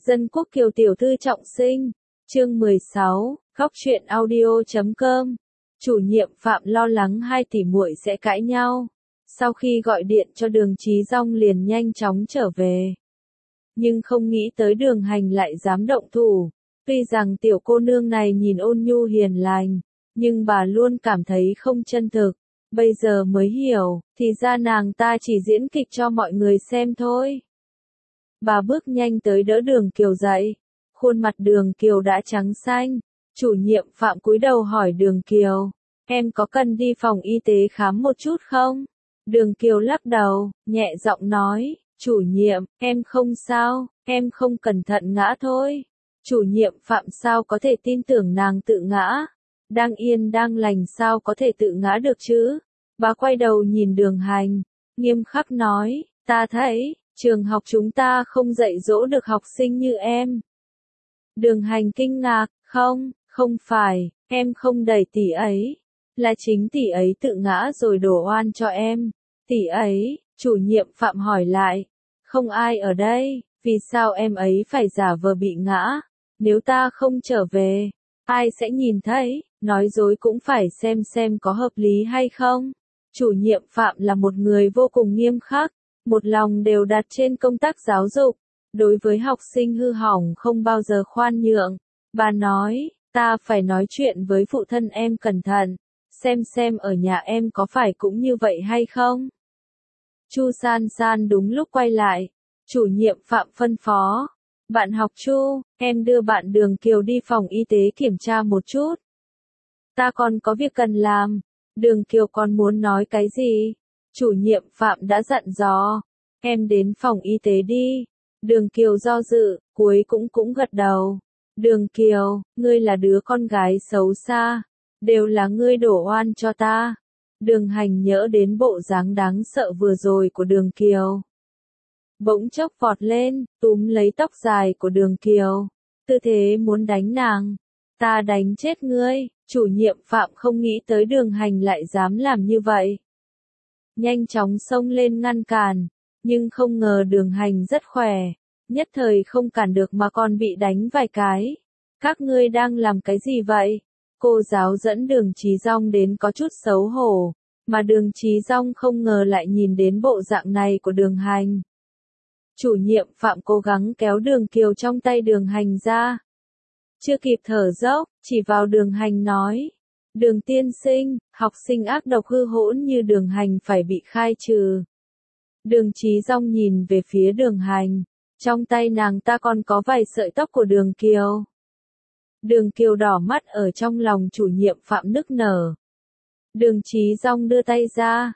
Dân Quốc Kiều tiểu thư trọng sinh, chương 16, Góc truyện audio.com. Chủ nhiệm Phạm lo lắng hai tỷ muội sẽ cãi nhau. Sau khi gọi điện cho Đường Chí Dong liền nhanh chóng trở về. Nhưng không nghĩ tới Đường Hành lại dám động thủ. Tuy rằng tiểu cô nương này nhìn ôn nhu hiền lành, nhưng bà luôn cảm thấy không chân thực. Bây giờ mới hiểu, thì ra nàng ta chỉ diễn kịch cho mọi người xem thôi. Bà bước nhanh tới đỡ Đường Kiều dậy. Khuôn mặt Đường Kiều đã trắng xanh. Chủ nhiệm Phạm cúi đầu hỏi Đường Kiều, em có cần đi phòng y tế khám một chút không? Đường Kiều lắc đầu, nhẹ giọng nói, chủ nhiệm, em không sao, em không cẩn thận ngã thôi. Chủ nhiệm Phạm sao có thể tin tưởng nàng tự ngã? Đang yên đang lành sao có thể tự ngã được chứ? Bà quay đầu nhìn Đường Hành, nghiêm khắc nói, ta thấy, trường học chúng ta không dạy dỗ được học sinh như em. Đường Hành kinh ngạc, không phải, em không đẩy tỷ ấy, là chính tỷ ấy tự ngã rồi đổ oan cho em. Tỷ ấy, chủ nhiệm Phạm hỏi lại, không ai ở đây, vì sao em ấy phải giả vờ bị ngã? Nếu ta không trở về, ai sẽ nhìn thấy? Nói dối cũng phải xem có hợp lý hay không. Chủ nhiệm Phạm là một người vô cùng nghiêm khắc, một lòng đều đặt trên công tác giáo dục. Đối với học sinh hư hỏng không bao giờ khoan nhượng. Bà nói, ta phải nói chuyện với phụ thân em cẩn thận, xem ở nhà em có phải cũng như vậy hay không. Chu San San đúng lúc quay lại. Chủ nhiệm Phạm phân phó, bạn học Chu, em đưa bạn Đường Kiều đi phòng y tế kiểm tra một chút. Ta còn có việc cần làm. Đường Kiều còn muốn nói cái gì? Chủ nhiệm Phạm đã dặn dò, em đến phòng y tế đi. Đường Kiều do dự, cuối cũng gật đầu. Đường Kiều, ngươi là đứa con gái xấu xa, đều là ngươi đổ oan cho ta. Đường Hành nhớ đến bộ dáng đáng sợ vừa rồi của Đường Kiều. Bỗng chốc vọt lên, túm lấy tóc dài của Đường Kiều. Tư thế muốn đánh nàng. Ta đánh chết ngươi. Chủ nhiệm Phạm không nghĩ tới Đường Hành lại dám làm như vậy. Nhanh chóng xông lên ngăn cản, nhưng không ngờ Đường Hành rất khỏe. Nhất thời không cản được mà còn bị đánh vài cái. Các ngươi đang làm cái gì vậy? Cô giáo dẫn Đường Chí Dong đến có chút xấu hổ, mà Đường Chí Dong không ngờ lại nhìn đến bộ dạng này của Đường Hành. Chủ nhiệm Phạm cố gắng kéo Đường Kiều trong tay Đường Hành ra. Chưa kịp thở dốc, chỉ vào Đường Hành nói, Đường tiên sinh, học sinh ác độc hư hỗn như Đường Hành phải bị khai trừ. Đường Chí Dong nhìn về phía Đường Hành. Trong tay nàng ta còn có vài sợi tóc của Đường Kiều. Đường Kiều đỏ mắt ở trong lòng chủ nhiệm Phạm nức nở. Đường Chí Dong đưa tay ra.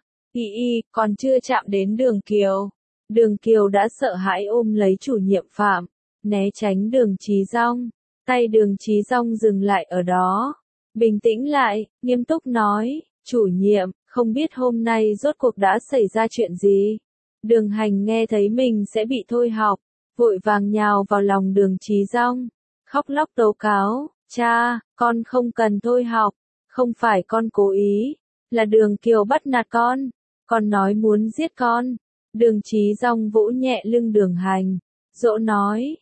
Còn chưa chạm đến Đường Kiều. Đường Kiều đã sợ hãi ôm lấy chủ nhiệm Phạm, né tránh Đường Chí Dong. Tay Đường Chí Dong dừng lại ở đó. Bình tĩnh lại, nghiêm túc nói, chủ nhiệm, không biết hôm nay rốt cuộc đã xảy ra chuyện gì. Đường Hành nghe thấy mình sẽ bị thôi học, vội vàng nhào vào lòng Đường Chí Dong, khóc lóc tố cáo, cha, con không cần thôi học, không phải con cố ý, là Đường Kiều bắt nạt con nói muốn giết con. Đường Chí Dong vỗ nhẹ lưng Đường Hành, dỗ nói,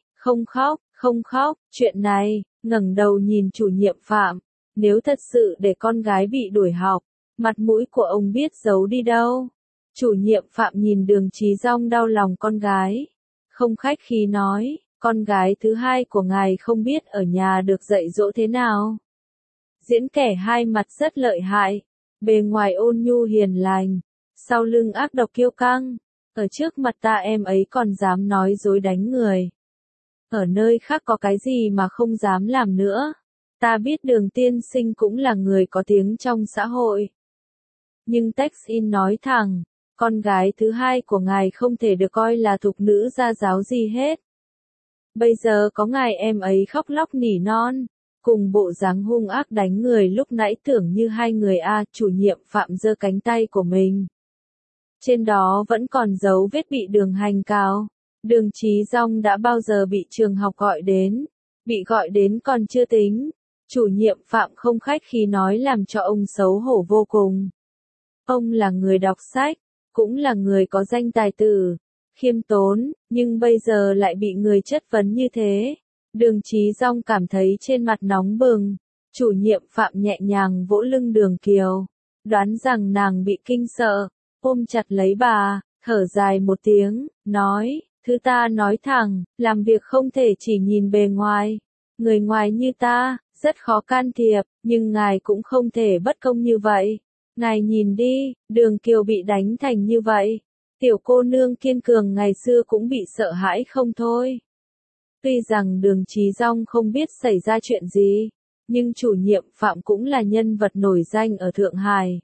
không khóc, chuyện này, ngẩng đầu nhìn chủ nhiệm Phạm, nếu thật sự để con gái bị đuổi học, mặt mũi của ông biết giấu đi đâu. Chủ nhiệm Phạm nhìn Đường Chí Dong đau lòng con gái, không khách khí nói, con gái thứ hai của ngài không biết ở nhà được dạy dỗ thế nào. Diễn kẻ hai mặt rất lợi hại, bề ngoài ôn nhu hiền lành, sau lưng ác độc kiêu căng, ở trước mặt ta em ấy còn dám nói dối đánh người. Ở nơi khác có cái gì mà không dám làm nữa. Ta biết Đường tiên sinh cũng là người có tiếng trong xã hội. Nhưng Texin nói thẳng, con gái thứ hai của ngài không thể được coi là thục nữ gia giáo gì hết. Bây giờ có ngài em ấy khóc lóc nỉ non, cùng bộ dáng hung ác đánh người lúc nãy tưởng như hai người chủ nhiệm Phạm giơ cánh tay của mình. Trên đó vẫn còn dấu vết bị Đường Hành cào. Đường Chí Dong đã bao giờ bị trường học gọi đến. Bị gọi đến còn chưa tính. Chủ nhiệm Phạm không khách khí nói làm cho ông xấu hổ vô cùng. Ông là người đọc sách, cũng là người có danh tài tử. khiêm tốn, nhưng bây giờ lại bị người chất vấn như thế. Đường Chí Dong cảm thấy trên mặt nóng bừng. Chủ nhiệm Phạm nhẹ nhàng vỗ lưng Đường Kiều, đoán rằng nàng bị kinh sợ, ôm chặt lấy bà, thở dài một tiếng, nói, thứ ta nói thẳng, làm việc không thể chỉ nhìn bề ngoài. Người ngoài như ta, rất khó can thiệp, nhưng ngài cũng không thể bất công như vậy. Ngài nhìn đi, Đường Kiều bị đánh thành như vậy. Tiểu cô nương kiên cường ngày xưa cũng bị sợ hãi không thôi. Tuy rằng Đường Chí Dong không biết xảy ra chuyện gì, nhưng chủ nhiệm Phạm cũng là nhân vật nổi danh ở Thượng Hải.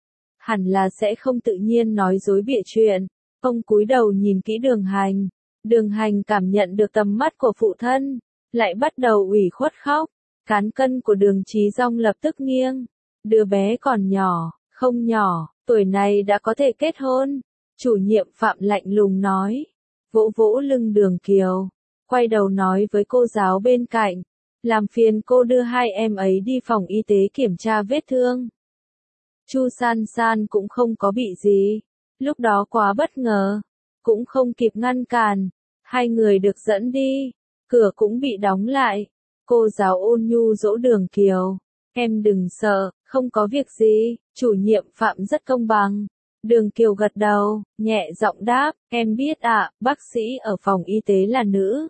Hẳn là sẽ không tự nhiên nói dối bịa chuyện. Ông cúi đầu nhìn kỹ Đường Hành. Đường Hành cảm nhận được tầm mắt của phụ thân, lại bắt đầu ủy khuất khóc. Cán cân của Đường Chí Dong lập tức nghiêng. Đứa bé còn nhỏ, không nhỏ, tuổi này đã có thể kết hôn. Chủ nhiệm Phạm lạnh lùng nói. Vỗ vỗ lưng Đường Kiều. Quay đầu nói với cô giáo bên cạnh. Làm phiền cô đưa hai em ấy đi phòng y tế kiểm tra vết thương. Chu San San cũng không có bị gì. Lúc đó quá bất ngờ. Cũng không kịp ngăn cản. Hai người được dẫn đi. Cửa cũng bị đóng lại. Cô giáo ôn nhu dỗ Đường Kiều. Em đừng sợ, không có việc gì. Chủ nhiệm Phạm rất công bằng. Đường Kiều gật đầu, nhẹ giọng đáp. Em biết ạ, bác sĩ ở phòng y tế là nữ.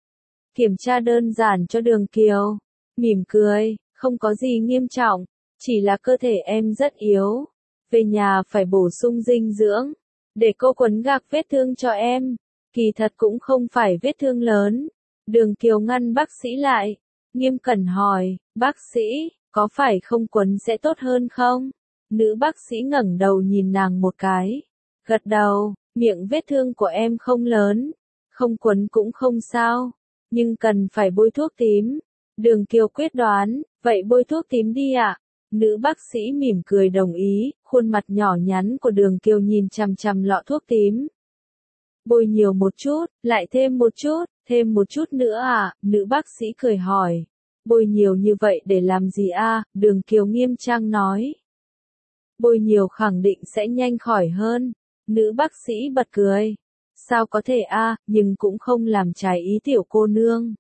Kiểm tra đơn giản cho Đường Kiều. Mỉm cười, không có gì nghiêm trọng. Chỉ là cơ thể em rất yếu. Về nhà phải bổ sung dinh dưỡng. Để cô quấn gạc vết thương cho em. Kỳ thật cũng không phải vết thương lớn. Đường Kiều ngăn bác sĩ lại. Nghiêm cẩn hỏi, bác sĩ, có phải không quấn sẽ tốt hơn không? Nữ bác sĩ ngẩng đầu nhìn nàng một cái. Gật đầu, miệng vết thương của em không lớn. Không quấn cũng không sao. Nhưng cần phải bôi thuốc tím. Đường Kiều quyết đoán, vậy bôi thuốc tím đi ạ. Nữ bác sĩ mỉm cười đồng ý, khuôn mặt nhỏ nhắn của Đường Kiều nhìn chằm chằm lọ thuốc tím. Bôi nhiều một chút, lại thêm một chút nữa à, nữ bác sĩ cười hỏi. Bôi nhiều như vậy để làm gì à, Đường Kiều nghiêm trang nói. Bôi nhiều khẳng định sẽ nhanh khỏi hơn. Nữ bác sĩ bật cười. Sao có thể à, nhưng cũng không làm trái ý tiểu cô nương.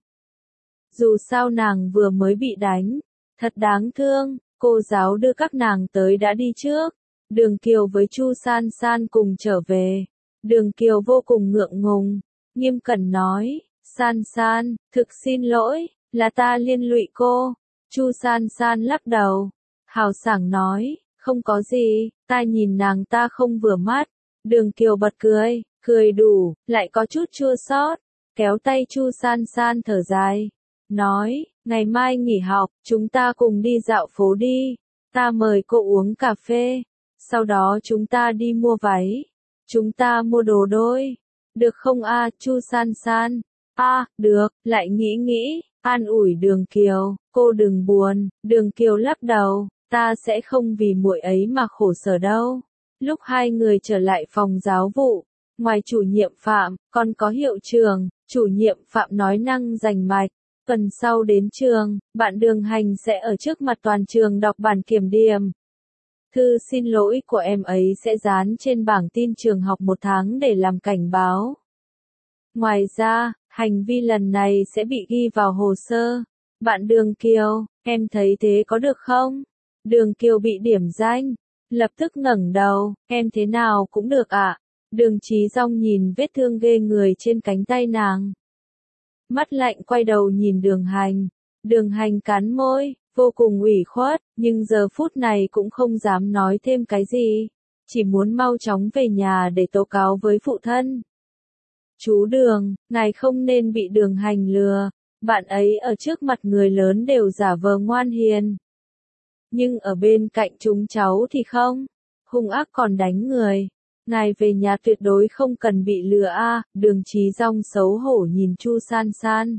Dù sao nàng vừa mới bị đánh. Thật đáng thương, cô giáo đưa các nàng tới đã đi trước. Đường Kiều với Chu San San cùng trở về. Đường Kiều vô cùng ngượng ngùng. Nghiêm cẩn nói, San San, thực xin lỗi, là ta liên lụy cô. Chu San San lắc đầu. Hào sảng nói, không có gì, ta nhìn nàng ta không vừa mắt. Đường Kiều bật cười, cười đủ, lại có chút chua xót, kéo tay Chu San San thở dài. Nói, ngày mai nghỉ học, chúng ta cùng đi dạo phố đi. Ta mời cô uống cà phê. Sau đó chúng ta đi mua váy. Chúng ta mua đồ đôi. Được không a, Chu San San? Được, lại nghĩ, an ủi Đường Kiều, cô đừng buồn. Đường Kiều lắc đầu, ta sẽ không vì muội ấy mà khổ sở đâu. Lúc hai người trở lại phòng giáo vụ, ngoài chủ nhiệm Phạm, còn có hiệu trưởng. Chủ nhiệm Phạm nói năng rành mạch. Tuần sau đến trường, bạn Đường Hành sẽ ở trước mặt toàn trường đọc bản kiểm điểm. Thư xin lỗi của em ấy sẽ dán trên bảng tin trường học 1 tháng để làm cảnh báo. Ngoài ra, hành vi lần này sẽ bị ghi vào hồ sơ. Bạn Đường Kiều, em thấy thế có được không? Đường Kiều bị điểm danh, lập tức ngẩng đầu, em thế nào cũng được ạ. Đường Chí Dong nhìn vết thương ghê người trên cánh tay nàng. Mắt lạnh quay đầu nhìn Đường Hành. Đường Hành cắn môi, vô cùng ủy khuất, nhưng giờ phút này cũng không dám nói thêm cái gì. Chỉ muốn mau chóng về nhà để tố cáo với phụ thân. Chú Đường, ngài không nên bị Đường Hành lừa. Bạn ấy ở trước mặt người lớn đều giả vờ ngoan hiền. Nhưng ở bên cạnh chúng cháu thì không. Hung ác còn đánh người. Ngài về nhà tuyệt đối không cần bị lừa a. Đường Chí Dong xấu hổ nhìn Chu San San.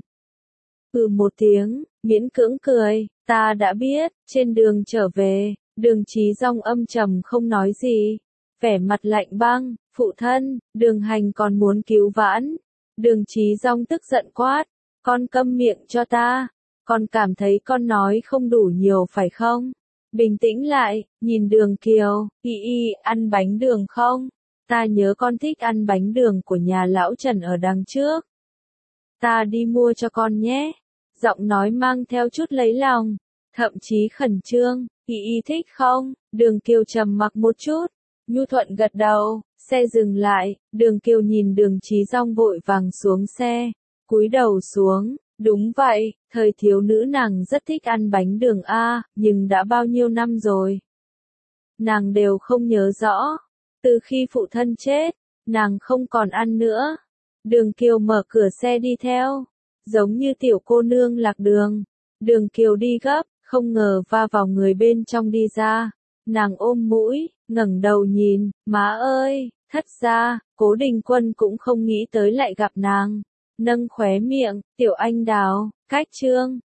Một tiếng, miễn cưỡng cười, ta đã biết. Trên đường trở về, Đường Chí Dong âm trầm không nói gì. Vẻ mặt lạnh băng, phụ thân, Đường Hành còn muốn cứu vãn. Đường Chí Dong tức giận quát, con câm miệng cho ta. Con cảm thấy con nói không đủ nhiều phải không? Bình tĩnh lại, nhìn Đường Kiều, ăn bánh đường không? Ta nhớ con thích ăn bánh đường của nhà lão Trần ở đằng trước. Ta đi mua cho con nhé. Giọng nói mang theo chút lấy lòng, thậm chí khẩn trương. Y thích không? Đường Kiều trầm mặc một chút. Nhu Thuận gật đầu, xe dừng lại, Đường Kiều nhìn Đường Chí Dong vội vàng xuống xe, cúi đầu xuống, đúng vậy, thời thiếu nữ nàng rất thích ăn bánh đường a, nhưng đã bao nhiêu năm rồi. Nàng đều không nhớ rõ, từ khi phụ thân chết, nàng không còn ăn nữa. Đường Kiều mở cửa xe đi theo, giống như tiểu cô nương lạc đường. Đường Kiều đi gấp, không ngờ va vào người bên trong đi ra. Nàng ôm mũi, ngẩng đầu nhìn, má ơi, thất ra, Cố Đình Quân cũng không nghĩ tới lại gặp nàng. Nâng khóe miệng, tiểu anh đào, cách trương,